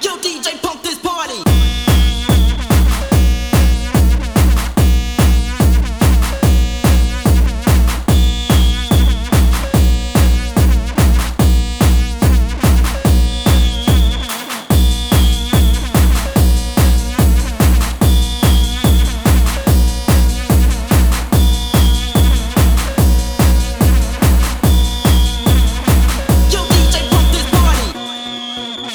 Yo, DJ, pump this party. Yo, DJ, pump this party.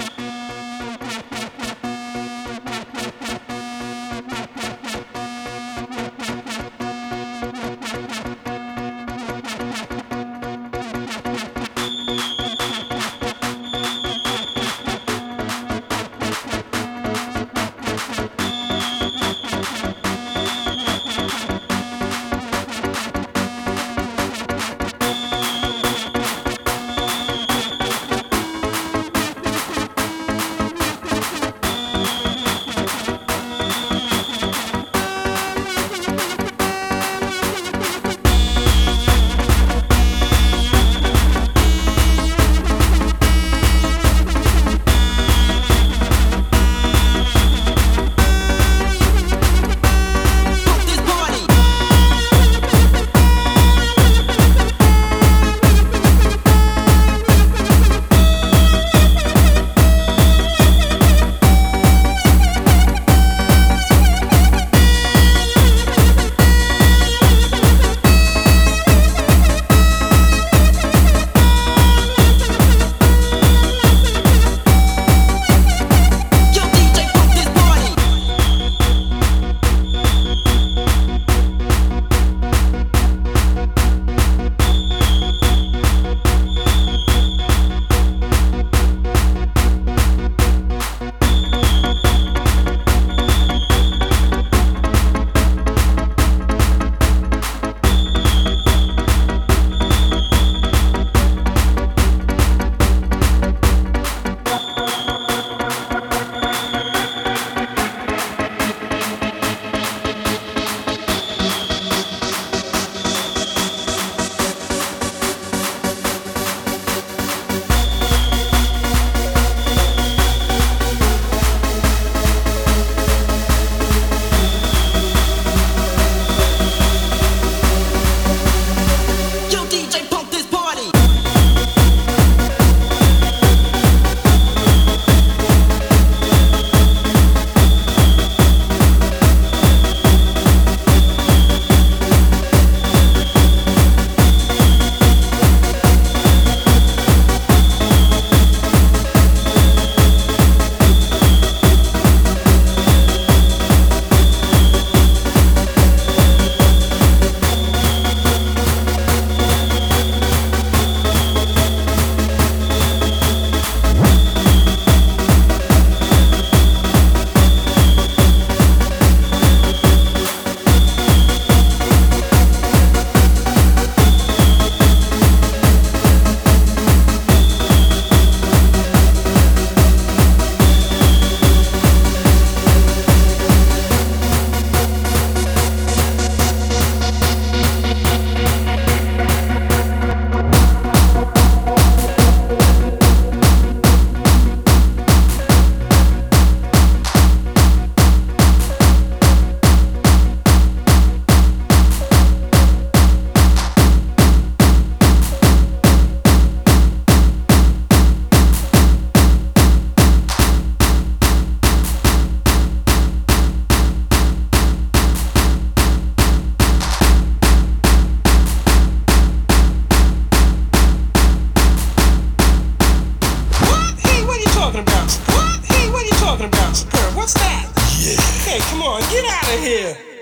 Pump this party. Yo, DJ, pump this party. Yo, DJ, pump this party. What? Hey, what are you talking about? What? Hey, what are you talking about? Superb, what's that? Yeah. Hey, come on, get out of here.